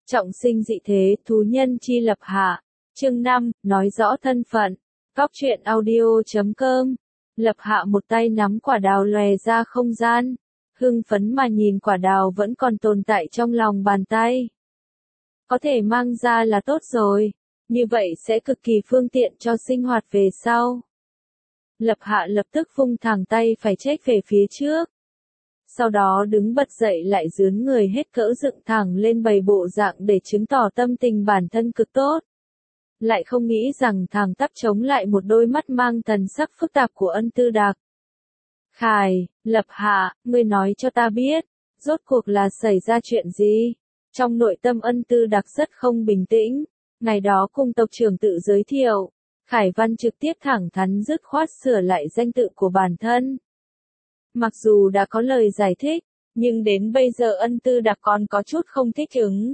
Trọng sinh dị thế, thú nhân chi Lập Hạ. Chương 5, nói rõ thân phận. Góc truyện audio.com. Lập Hạ một tay nắm quả đào lòe ra không gian, hưng phấn mà nhìn quả đào vẫn còn tồn tại trong lòng bàn tay. Có thể mang ra là tốt rồi, như vậy sẽ cực kỳ phương tiện cho sinh hoạt về sau. Lập Hạ lập tức vung thẳng tay phải chếch về phía trước. Sau đó đứng bật dậy lại dướn người hết cỡ dựng thẳng lên bày bộ dạng để chứng tỏ tâm tình bản thân cực tốt. Lại không nghĩ rằng thẳng tắp chống lại một đôi mắt mang thần sắc phức tạp của Ân Tư Đạc. Khải, Lập Hạ, ngươi nói cho ta biết, rốt cuộc là xảy ra chuyện gì? Trong nội tâm Ân Tư Đạc rất không bình tĩnh, ngày đó cùng tộc trưởng tự giới thiệu, Khải Văn trực tiếp thẳng thắn dứt khoát sửa lại danh tự của bản thân. Mặc dù đã có lời giải thích, nhưng đến bây giờ Ân Tư Đạc còn có chút không thích ứng.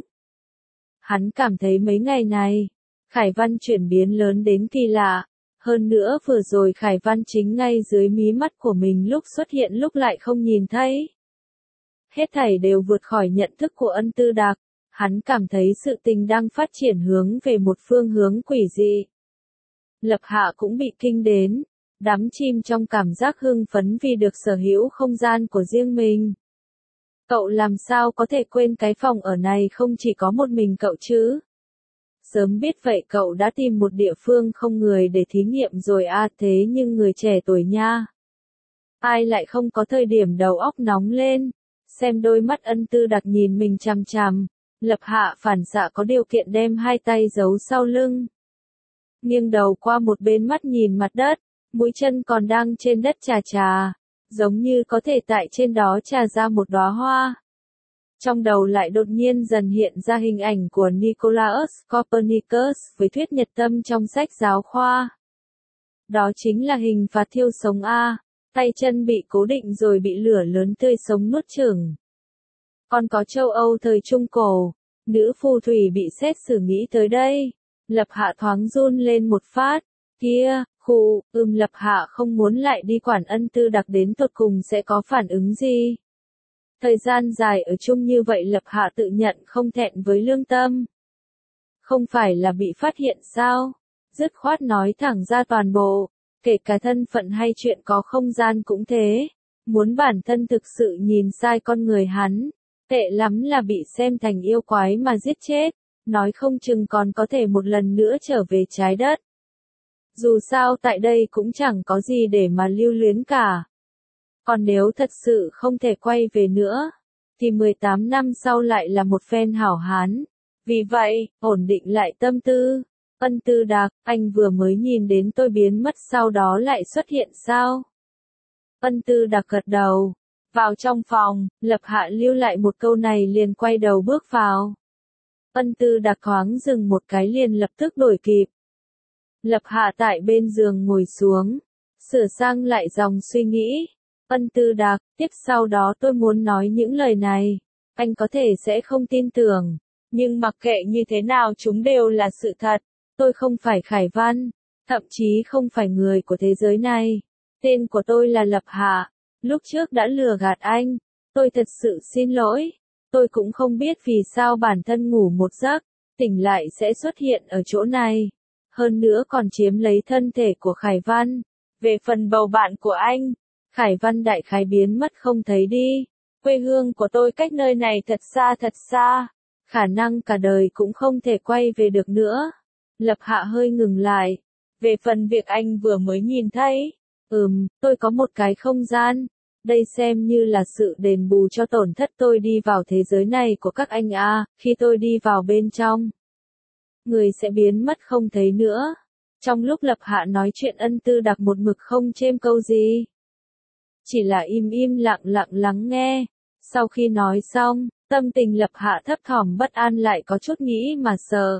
Hắn cảm thấy mấy ngày này, Khải Văn chuyển biến lớn đến kỳ lạ, hơn nữa vừa rồi Khải Văn chính ngay dưới mí mắt của mình lúc xuất hiện lúc lại không nhìn thấy. Hết thảy đều vượt khỏi nhận thức của Ân Tư Đạc, hắn cảm thấy sự tình đang phát triển hướng về một phương hướng quỷ dị. Lập Hạ cũng bị kinh đến, đắm chìm trong cảm giác hưng phấn vì được sở hữu không gian của riêng mình. Cậu làm sao có thể quên cái phòng ở này không chỉ có một mình cậu chứ? Sớm biết vậy cậu đã tìm một địa phương không người để thí nghiệm rồi à, thế nhưng người trẻ tuổi nha. Ai lại không có thời điểm đầu óc nóng lên, xem đôi mắt Ân Tư Đạc nhìn mình chằm chằm, Lập Hạ phản xạ có điều kiện đem hai tay giấu sau lưng. Nghiêng đầu qua một bên mắt nhìn mặt đất, mũi chân còn đang trên đất chà chà, giống như có thể tại trên đó trà ra một đóa hoa. Trong đầu lại đột nhiên dần hiện ra hình ảnh của Nicolaus Copernicus với thuyết nhật tâm trong sách giáo khoa. Đó chính là hình phạt thiêu sống A, tay chân bị cố định rồi bị lửa lớn tươi sống nuốt chửng. Còn có châu Âu thời Trung Cổ, nữ phù thủy bị xét xử nghĩ tới đây, Lập Hạ thoáng run lên một phát, kia, Lập Hạ không muốn lại đi quản Ân Tư Đạc đến tột cùng sẽ có phản ứng gì. Thời gian dài ở chung như vậy Lập Hạ tự nhận không thẹn với lương tâm. Không phải là bị phát hiện sao? Dứt khoát nói thẳng ra toàn bộ, kể cả thân phận hay chuyện có không gian cũng thế. Muốn bản thân thực sự nhìn sai con người hắn, tệ lắm là bị xem thành yêu quái mà giết chết, nói không chừng còn có thể một lần nữa trở về trái đất. Dù sao tại đây cũng chẳng có gì để mà lưu luyến cả. Còn nếu thật sự không thể quay về nữa, thì 18 năm sau lại là một phen hảo hán. Vì vậy, ổn định lại tâm tư. Ân Tư Đạc, anh vừa mới nhìn đến tôi biến mất sau đó lại xuất hiện sao? Ân Tư Đạc gật đầu. Vào trong phòng, Lập Hạ lưu lại một câu này liền quay đầu bước vào. Ân Tư Đạc thoáng dừng một cái liền lập tức đổi kịp. Lập Hạ tại bên giường ngồi xuống, sửa sang lại dòng suy nghĩ. Ân Tư Đạc, tiếp sau đó tôi muốn nói những lời này, anh có thể sẽ không tin tưởng, nhưng mặc kệ như thế nào chúng đều là sự thật. Tôi không phải Khải Văn, thậm chí không phải người của thế giới này. Tên của tôi là Lập Hạ, lúc trước đã lừa gạt anh, tôi thật sự xin lỗi. Tôi cũng không biết vì sao bản thân ngủ một giấc, tỉnh lại sẽ xuất hiện ở chỗ này. Hơn nữa còn chiếm lấy thân thể của Khải Văn. Về phần bầu bạn của anh, Khải Văn đại khái biến mất không thấy đi. Quê hương của tôi cách nơi này thật xa, khả năng cả đời cũng không thể quay về được nữa. Lập Hạ hơi ngừng lại. Về phần việc anh vừa mới nhìn thấy, tôi có một cái không gian. Đây xem như là sự đền bù cho tổn thất tôi đi vào thế giới này của các anh à, khi tôi đi vào bên trong, người sẽ biến mất không thấy nữa. Trong lúc Lập Hạ nói chuyện Ân Tư Đạc một mực không chêm câu gì. Chỉ là im lặng lắng nghe. Sau khi nói xong, tâm tình Lập Hạ thấp thỏm bất an lại có chút nghĩ mà sợ.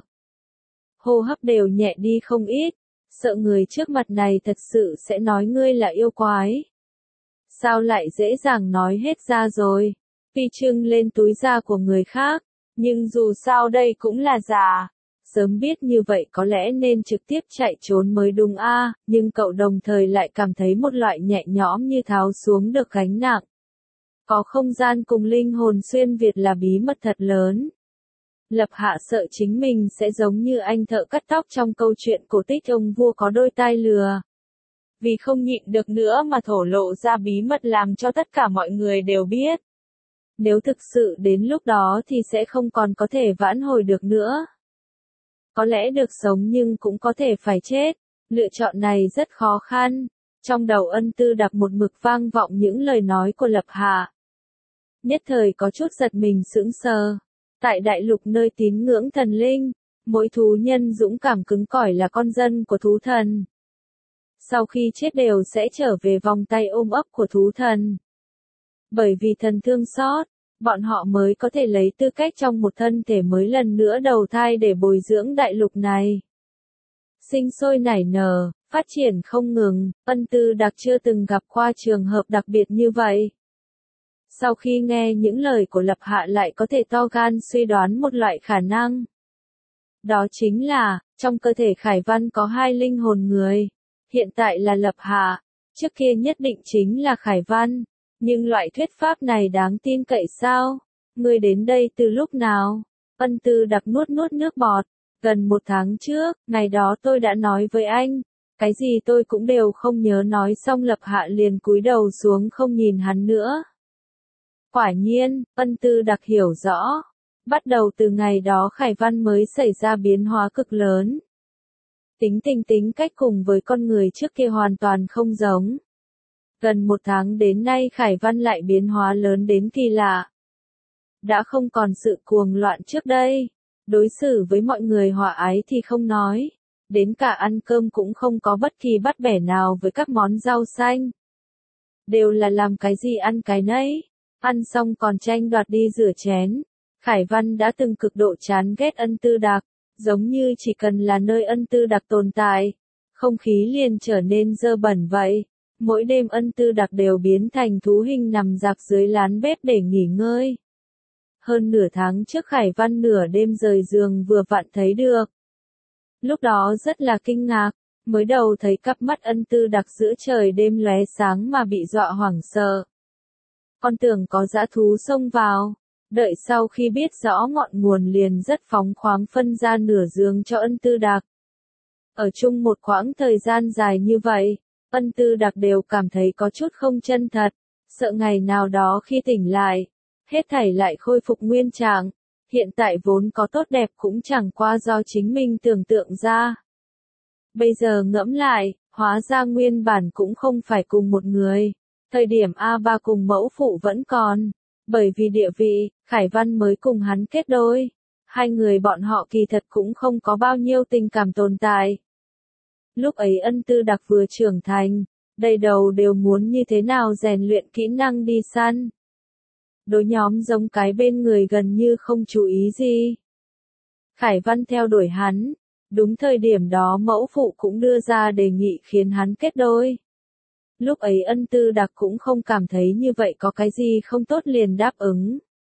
Hô hấp đều nhẹ đi không ít, sợ người trước mặt này thật sự sẽ nói ngươi là yêu quái. Sao lại dễ dàng nói hết ra rồi, phi trưng lên túi da của người khác, nhưng dù sao đây cũng là giả. Sớm biết như vậy có lẽ nên trực tiếp chạy trốn mới đúng a, nhưng cậu đồng thời lại cảm thấy một loại nhẹ nhõm như tháo xuống được gánh nặng. Có không gian cùng linh hồn xuyên Việt là bí mật thật lớn. Lập Hạ sợ chính mình sẽ giống như anh thợ cắt tóc trong câu chuyện cổ tích ông vua có đôi tai lừa. Vì không nhịn được nữa mà thổ lộ ra bí mật làm cho tất cả mọi người đều biết. Nếu thực sự đến lúc đó thì sẽ không còn có thể vãn hồi được nữa. Có lẽ được sống nhưng cũng có thể phải chết. Lựa chọn này rất khó khăn. Trong đầu Ân Tư Đặc một mực vang vọng những lời nói của Lập Hạ. Nhất thời có chút giật mình sững sờ. Tại đại lục nơi tín ngưỡng thần linh, mỗi thú nhân dũng cảm cứng cỏi là con dân của thú thần. Sau khi chết đều sẽ trở về vòng tay ôm ấp của thú thần. Bởi vì thần thương xót, bọn họ mới có thể lấy tư cách trong một thân thể mới lần nữa đầu thai để bồi dưỡng đại lục này. Sinh sôi nảy nở, phát triển không ngừng, Ân Tư Đặc chưa từng gặp qua trường hợp đặc biệt như vậy. Sau khi nghe những lời của Lập Hạ lại có thể to gan suy đoán một loại khả năng. Đó chính là, trong cơ thể Khải Văn có hai linh hồn người. Hiện tại là Lập Hạ, trước kia nhất định chính là Khải Văn. Nhưng loại thuyết pháp này đáng tin cậy sao? Ngươi đến đây từ lúc nào? Ân Tư Đặc nuốt nước bọt. Gần 1 tháng trước, ngày đó tôi đã nói với anh. Cái gì tôi cũng đều không nhớ nói xong Lập Hạ liền cúi đầu xuống không nhìn hắn nữa. Quả nhiên, Ân Tư Đặc hiểu rõ. Bắt đầu từ ngày đó Khải Văn mới xảy ra biến hóa cực lớn. Tính cách cùng với con người trước kia hoàn toàn không giống. Gần 1 tháng đến nay Khải Văn lại biến hóa lớn đến kỳ lạ. Đã không còn sự cuồng loạn trước đây. Đối xử với mọi người hòa ái thì không nói. Đến cả ăn cơm cũng không có bất kỳ bắt bẻ nào với các món rau xanh. Đều là làm cái gì ăn cái nấy. Ăn xong còn tranh đoạt đi rửa chén. Khải Văn đã từng cực độ chán ghét Ân Tư Đặc. Giống như chỉ cần là nơi Ân Tư Đặc tồn tại. Không khí liền trở nên dơ bẩn vậy. Mỗi đêm Ân Tư Đặc đều biến thành thú hình nằm rạp dưới lán bếp để nghỉ ngơi. Hơn nửa tháng trước Khải Văn nửa đêm rời giường vừa vặn thấy được. Lúc đó rất là kinh ngạc, mới đầu thấy cặp mắt Ân Tư Đặc giữa trời đêm lóe sáng mà bị dọa hoảng sợ. Con tưởng có dã thú xông vào, đợi sau khi biết rõ ngọn nguồn liền rất phóng khoáng phân ra nửa giường cho Ân Tư Đặc. Ở chung một quãng thời gian dài như vậy, Ân Tư Đặc đều cảm thấy có chút không chân thật, sợ ngày nào đó khi tỉnh lại, hết thảy lại khôi phục nguyên trạng, hiện tại vốn có tốt đẹp cũng chẳng qua do chính mình tưởng tượng ra. Bây giờ ngẫm lại, hóa ra nguyên bản cũng không phải cùng một người, thời điểm A3 cùng mẫu phụ vẫn còn, bởi vì địa vị, Khải Văn mới cùng hắn kết đôi. Hai người bọn họ kỳ thật cũng không có bao nhiêu tình cảm tồn tại. Lúc ấy Ân Tư Đặc vừa trưởng thành, đầy đầu đều muốn như thế nào rèn luyện kỹ năng đi săn. Đối nhóm giống cái bên người gần như không chú ý gì. Khải Văn theo đuổi hắn, đúng thời điểm đó mẫu phụ cũng đưa ra đề nghị khiến hắn kết đôi. Lúc ấy Ân Tư Đặc cũng không cảm thấy như vậy có cái gì không tốt liền đáp ứng.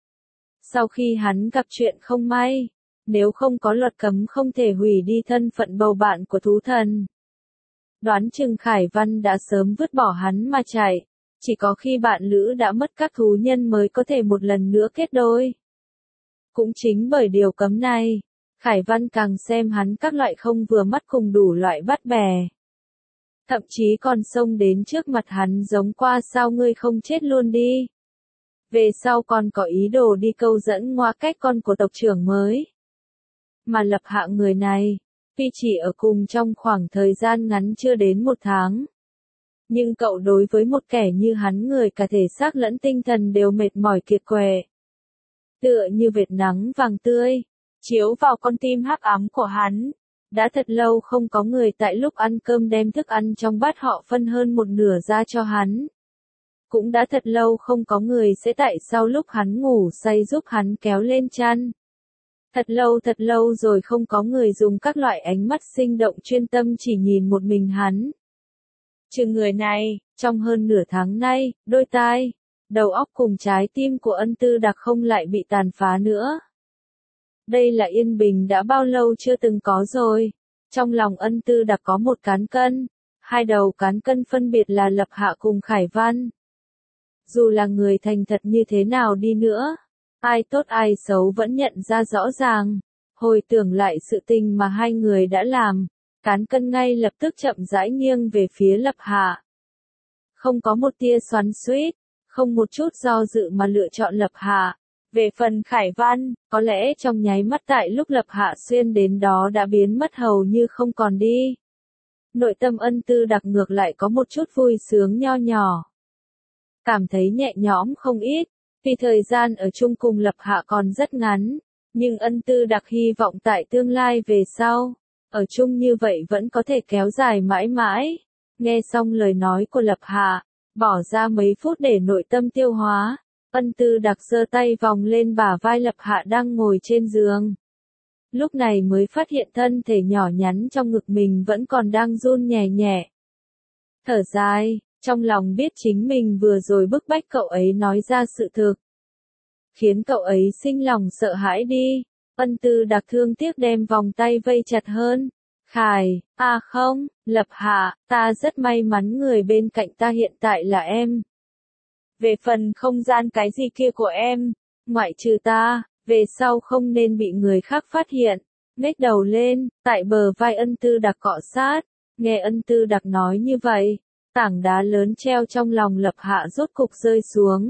Sau khi hắn gặp chuyện không may, nếu không có luật cấm không thể hủy đi thân phận bầu bạn của thú thần. Đoán chừng Khải Văn đã sớm vứt bỏ hắn mà chạy, chỉ có khi bạn lữ đã mất các thú nhân mới có thể một lần nữa kết đôi. Cũng chính bởi điều cấm này, Khải Văn càng xem hắn các loại không vừa mắt cùng đủ loại bắt bè. Thậm chí còn xông đến trước mặt hắn giống qua sao ngươi không chết luôn đi. Về sau còn có ý đồ đi câu dẫn ngoa cách con của tộc trưởng mới. Mà Lập Hạ người này, tuy chỉ ở cùng trong khoảng thời gian ngắn chưa đến 1 tháng. Nhưng cậu đối với một kẻ như hắn người cả thể xác lẫn tinh thần đều mệt mỏi kiệt quệ. Tựa như vệt nắng vàng tươi, chiếu vào con tim hắc ám của hắn. Đã thật lâu không có người tại lúc ăn cơm đem thức ăn trong bát họ phân hơn 1/2 ra cho hắn. Cũng đã thật lâu không có người sẽ tại sau lúc hắn ngủ say giúp hắn kéo lên chăn. Thật lâu rồi không có người dùng các loại ánh mắt sinh động chuyên tâm chỉ nhìn một mình hắn. Trừ người này, trong hơn nửa tháng nay, đôi tai, đầu óc cùng trái tim của Ân Tư Đặc không lại bị tàn phá nữa. Đây là yên bình đã bao lâu chưa từng có rồi. Trong lòng Ân Tư Đặc có một cán cân, hai đầu cán cân phân biệt là Lập Hạ cùng Khải Văn. Dù là người thành thật như thế nào đi nữa, ai tốt ai xấu vẫn nhận ra rõ ràng. Hồi tưởng lại sự tình mà hai người đã làm, cán cân ngay lập tức chậm rãi nghiêng về phía Lập Hạ. Không có một tia xoắn xuýt, không một chút do dự mà lựa chọn Lập Hạ. Về phần Khải Văn, có lẽ trong nháy mắt tại lúc Lập Hạ xuyên đến đó đã biến mất hầu như không còn đi. Nội tâm Ân Tư Đặc ngược lại có một chút vui sướng nho nhỏ. Cảm thấy nhẹ nhõm không ít, vì thời gian ở chung cùng Lập Hạ còn rất ngắn, nhưng Ân Tư Đặc hy vọng tại tương lai về sau, ở chung như vậy vẫn có thể kéo dài mãi mãi. Nghe xong lời nói của Lập Hạ, bỏ ra mấy phút để nội tâm tiêu hóa, Ân Tư Đặc giơ tay vòng lên bả vai Lập Hạ đang ngồi trên giường. Lúc này mới phát hiện thân thể nhỏ nhắn trong ngực mình vẫn còn đang run nhẹ nhẹ. Thở dài, trong lòng biết chính mình vừa rồi bức bách cậu ấy nói ra sự thực. Khiến cậu ấy sinh lòng sợ hãi đi. Ân Tư Đặc thương tiếc đem vòng tay vây chặt hơn. Khải, không, Lập Hạ, ta rất may mắn người bên cạnh ta hiện tại là em. Về phần không gian cái gì kia của em, ngoại trừ ta, về sau không nên bị người khác phát hiện. Nhếch đầu lên, tại bờ vai Ân Tư Đặc cọ sát, nghe Ân Tư Đặc nói như vậy, tảng đá lớn treo trong lòng Lập Hạ rốt cục rơi xuống.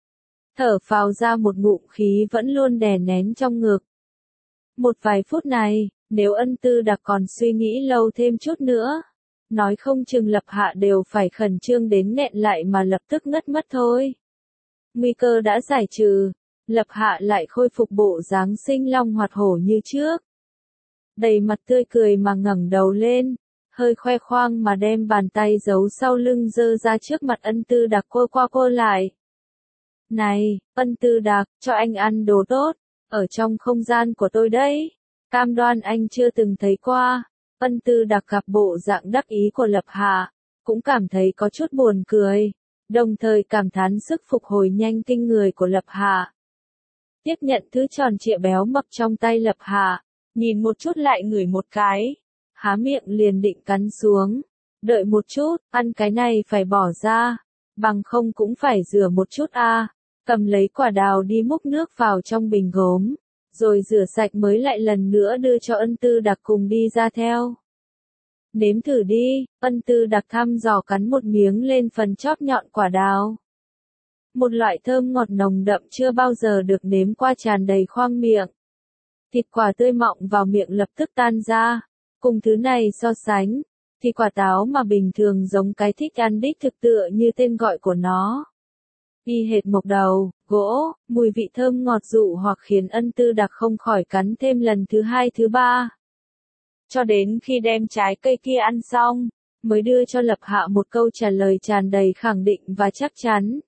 Thở phào ra một ngụm khí vẫn luôn đè nén trong ngực. Một vài phút này, nếu Ân Tư Đặc còn suy nghĩ lâu thêm chút nữa, nói không chừng Lập Hạ đều phải khẩn trương đến nghẹn lại mà lập tức ngất mất thôi. Nguy cơ đã giải trừ, Lập Hạ lại khôi phục bộ dáng sinh long hoạt hổ như trước. Đầy mặt tươi cười mà ngẩng đầu lên, hơi khoe khoang mà đem bàn tay giấu sau lưng giơ ra trước mặt Ân Tư Đặc cô qua cô lại. Này, Ân Tư Đặc, cho anh ăn đồ tốt, ở trong không gian của tôi đấy. Cam đoan anh chưa từng thấy qua. Ân Tư Đặc gặp bộ dạng đắc ý của Lập Hạ, cũng cảm thấy có chút buồn cười, đồng thời cảm thán sức phục hồi nhanh kinh người của Lập Hạ. Tiếp nhận thứ tròn trịa béo mập trong tay Lập Hạ, nhìn một chút lại ngửi một cái, há miệng liền định cắn xuống. Đợi một chút, ăn cái này phải bỏ ra, bằng không cũng phải rửa một chút a. Cầm lấy quả đào đi múc nước vào trong bình gốm, rồi rửa sạch mới lại lần nữa đưa cho Ân Tư Đặc cùng đi ra theo. Nếm thử đi, Ân Tư Đặc thăm dò cắn một miếng lên phần chóp nhọn quả đào. Một loại thơm ngọt nồng đậm chưa bao giờ được nếm qua tràn đầy khoang miệng. Thịt quả tươi mọng vào miệng lập tức tan ra. Cùng thứ này so sánh, thì quả táo mà bình thường giống cái thích ăn đích thực tựa như tên gọi của nó. Y hệt mộc đầu, gỗ, mùi vị thơm ngọt dụ hoặc khiến Ân Tư Đặc không khỏi cắn thêm lần thứ hai thứ ba. Cho đến khi đem trái cây kia ăn xong, mới đưa cho Lập Hạ một câu trả lời tràn đầy khẳng định và chắc chắn.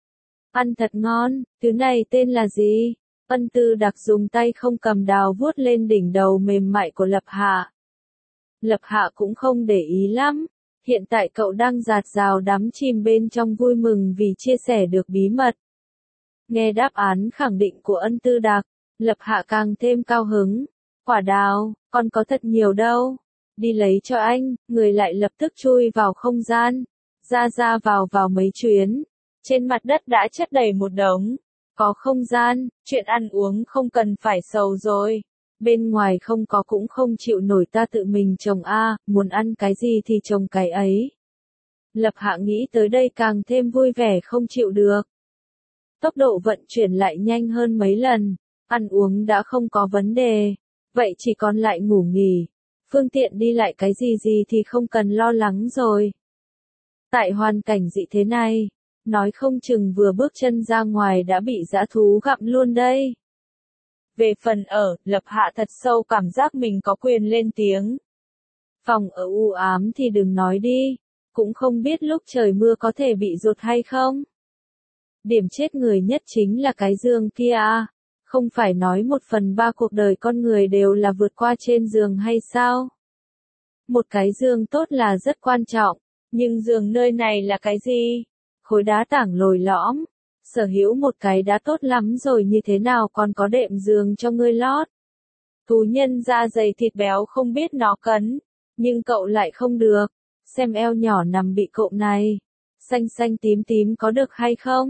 Ăn thật ngon, thứ này tên là gì? Ân Tư Đặc dùng tay không cầm đào vuốt lên đỉnh đầu mềm mại của Lập Hạ. Lập Hạ cũng không để ý lắm. Hiện tại cậu đang dạt dào đắm chìm bên trong vui mừng vì chia sẻ được bí mật. Nghe đáp án khẳng định của Ân Tư Đặc, Lập Hạ càng thêm cao hứng. Quả đào, con có thật nhiều đâu. Đi lấy cho anh, người lại lập tức chui vào không gian. Ra vào mấy chuyến. Trên mặt đất đã chất đầy một đống. Có không gian, chuyện ăn uống không cần phải sầu rồi. Bên ngoài không có cũng không chịu nổi ta tự mình trồng muốn ăn cái gì thì trồng cái ấy. Lập Hạ nghĩ tới đây càng thêm vui vẻ không chịu được. Tốc độ vận chuyển lại nhanh hơn mấy lần, ăn uống đã không có vấn đề, vậy chỉ còn lại ngủ nghỉ. Phương tiện đi lại cái gì thì không cần lo lắng rồi. Tại hoàn cảnh dị thế này, nói không chừng vừa bước chân ra ngoài đã bị dã thú gặm luôn đây. Về phần ở, Lập Hạ thật sâu cảm giác mình có quyền lên tiếng. Phòng ở u ám thì đừng nói đi, cũng không biết lúc trời mưa có thể bị rột hay không. Điểm chết người nhất chính là cái giường kia không phải nói 1/3 cuộc đời con người đều là vượt qua trên giường hay sao? Một cái giường tốt là rất quan trọng, nhưng giường nơi này là cái gì? Khối đá tảng lồi lõm. Sở hữu một cái đã tốt lắm rồi như thế nào còn có đệm giường cho ngươi lót. Thú nhân da dày thịt béo không biết nó cấn, nhưng cậu lại không được. Xem eo nhỏ nằm bị cộm này, xanh xanh tím tím có được hay không?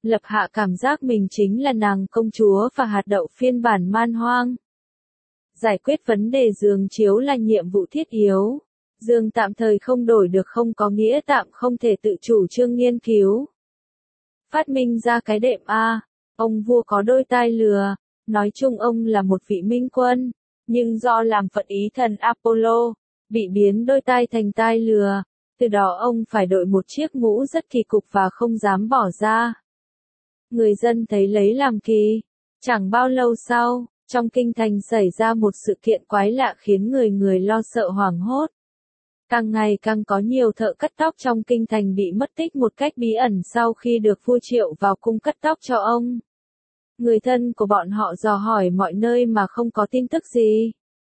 Lập Hạ cảm giác mình chính là nàng công chúa và hạt đậu phiên bản man hoang. Giải quyết vấn đề giường chiếu là nhiệm vụ thiết yếu. Giường tạm thời không đổi được không có nghĩa tạm không thể tự chủ trương nghiên cứu. Phát minh ra cái đệm A, ông vua có đôi tai lừa, nói chung ông là một vị minh quân, nhưng do làm phận ý thần Apollo, bị biến đôi tai thành tai lừa, từ đó ông phải đội một chiếc mũ rất kỳ cục và không dám bỏ ra. Người dân thấy lấy làm kỳ, chẳng bao lâu sau, trong kinh thành xảy ra một sự kiện quái lạ khiến người người lo sợ hoảng hốt. Càng ngày càng có nhiều thợ cắt tóc trong kinh thành bị mất tích một cách bí ẩn sau khi được vua triệu vào cung cắt tóc cho ông. Người thân của bọn họ dò hỏi mọi nơi mà không có tin tức gì.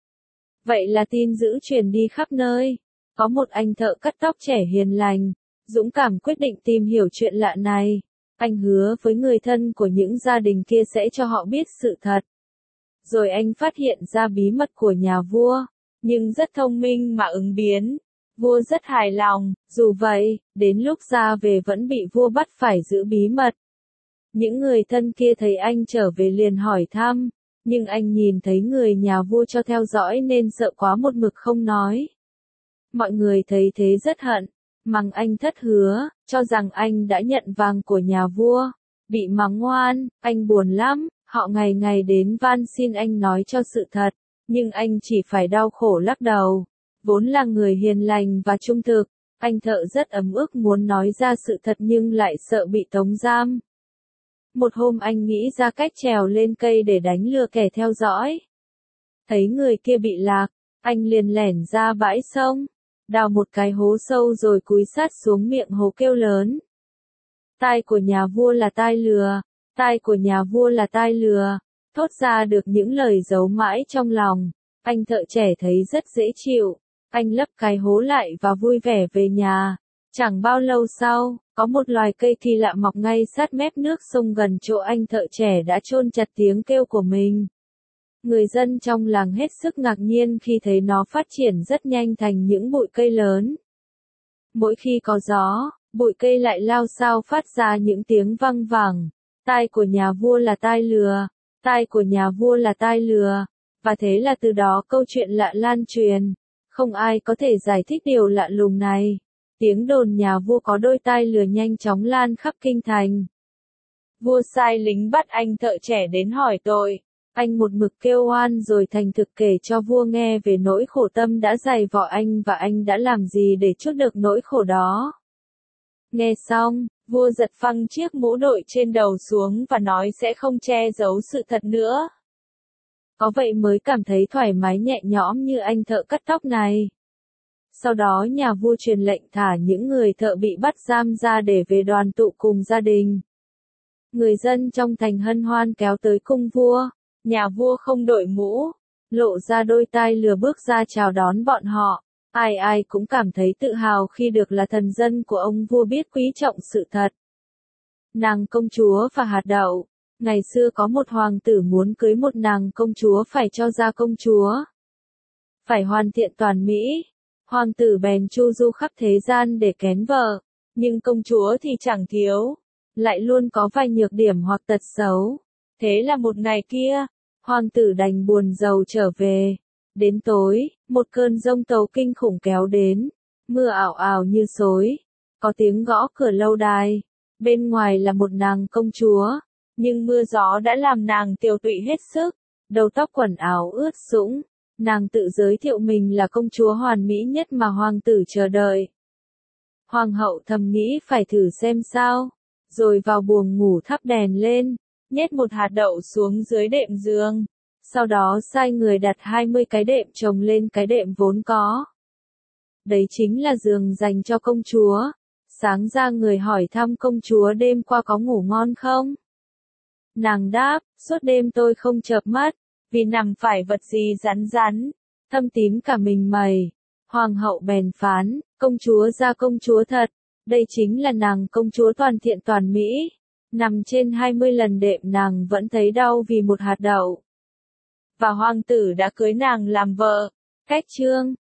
Vậy là tin dữ truyền đi khắp nơi. Có một anh thợ cắt tóc trẻ hiền lành, dũng cảm quyết định tìm hiểu chuyện lạ này. Anh hứa với người thân của những gia đình kia sẽ cho họ biết sự thật. Rồi anh phát hiện ra bí mật của nhà vua, nhưng rất thông minh mà ứng biến. Vua rất hài lòng, dù vậy, đến lúc ra về vẫn bị vua bắt phải giữ bí mật. Những người thân kia thấy anh trở về liền hỏi thăm, nhưng anh nhìn thấy người nhà vua cho theo dõi nên sợ quá một mực không nói. Mọi người thấy thế rất hận, mắng anh thất hứa, cho rằng anh đã nhận vàng của nhà vua. Bị mắng ngoan, anh buồn lắm, họ ngày ngày đến van xin anh nói cho sự thật, nhưng anh chỉ phải đau khổ lắc đầu. Vốn là người hiền lành và trung thực, anh thợ rất ấm ức muốn nói ra sự thật nhưng lại sợ bị tống giam. Một hôm anh nghĩ ra cách trèo lên cây để đánh lừa kẻ theo dõi. Thấy người kia bị lạc, anh liền lẻn ra bãi sông, đào một cái hố sâu rồi cúi sát xuống miệng hố kêu lớn. Tai của nhà vua là tai lừa, tai của nhà vua là tai lừa, thốt ra được những lời giấu mãi trong lòng. Anh thợ trẻ thấy rất dễ chịu, anh lấp cái hố lại và vui vẻ về nhà. Chẳng bao lâu sau, có một loài cây kỳ lạ mọc ngay sát mép nước sông gần chỗ anh thợ trẻ đã chôn chặt tiếng kêu của mình. Người dân trong làng hết sức ngạc nhiên khi thấy nó phát triển rất nhanh thành những bụi cây lớn. Mỗi khi có gió, bụi cây lại lao xao phát ra những tiếng vang vẳng. Tai của nhà vua là tai lừa, tai của nhà vua là tai lừa. Và thế là từ đó câu chuyện lạ lan truyền. Không ai có thể giải thích điều lạ lùng này. Tiếng đồn nhà vua có đôi tai lừa nhanh chóng lan khắp kinh thành. Vua sai lính bắt anh thợ trẻ đến hỏi tội. Anh một mực kêu oan rồi thành thực kể cho vua nghe về nỗi khổ tâm đã dày vò anh và anh đã làm gì để chuốc được nỗi khổ đó. Nghe xong, vua giật phăng chiếc mũ đội trên đầu xuống và nói sẽ không che giấu sự thật nữa. Có vậy mới cảm thấy thoải mái nhẹ nhõm như anh thợ cắt tóc này. Sau đó nhà vua truyền lệnh thả những người thợ bị bắt giam ra để về đoàn tụ cùng gia đình. Người dân trong thành hân hoan kéo tới cung vua. Nhà vua không đội mũ, lộ ra đôi tai lừa bước ra chào đón bọn họ. Ai ai cũng cảm thấy tự hào khi được là thần dân của ông vua biết quý trọng sự thật. Nàng công chúa và hạt đậu. Ngày xưa có một hoàng tử muốn cưới một nàng công chúa phải cho ra công chúa. Phải hoàn thiện toàn mỹ. Hoàng tử bèn chu du khắp thế gian để kén vợ. Nhưng công chúa thì chẳng thiếu. Lại luôn có vài nhược điểm hoặc tật xấu. Thế là một ngày kia, hoàng tử đành buồn rầu trở về. Đến tối, một cơn giông tố kinh khủng kéo đến. Mưa ảo ảo như xối. Có tiếng gõ cửa lâu đài. Bên ngoài là một nàng công chúa. Nhưng mưa gió đã làm nàng tiều tụy hết sức. Đầu tóc quần áo ướt sũng. Nàng tự giới thiệu mình là công chúa hoàn mỹ nhất mà hoàng tử chờ đợi. Hoàng hậu thầm nghĩ phải thử xem sao. Rồi vào buồng ngủ thắp đèn lên. Nhét một hạt đậu xuống dưới đệm giường. Sau đó sai người đặt 20 cái đệm chồng lên cái đệm vốn có. Đấy chính là giường dành cho công chúa. Sáng ra người hỏi thăm công chúa đêm qua có ngủ ngon không? Nàng đáp, suốt đêm tôi không chợp mắt, vì nằm phải vật gì rắn rắn, thâm tím cả mình mày. Hoàng hậu bèn phán, công chúa ra công chúa thật, đây chính là nàng công chúa toàn thiện toàn mỹ. Nằm trên 20 lần đệm nàng vẫn thấy đau vì một hạt đậu. Và hoàng tử đã cưới nàng làm vợ. Cách chương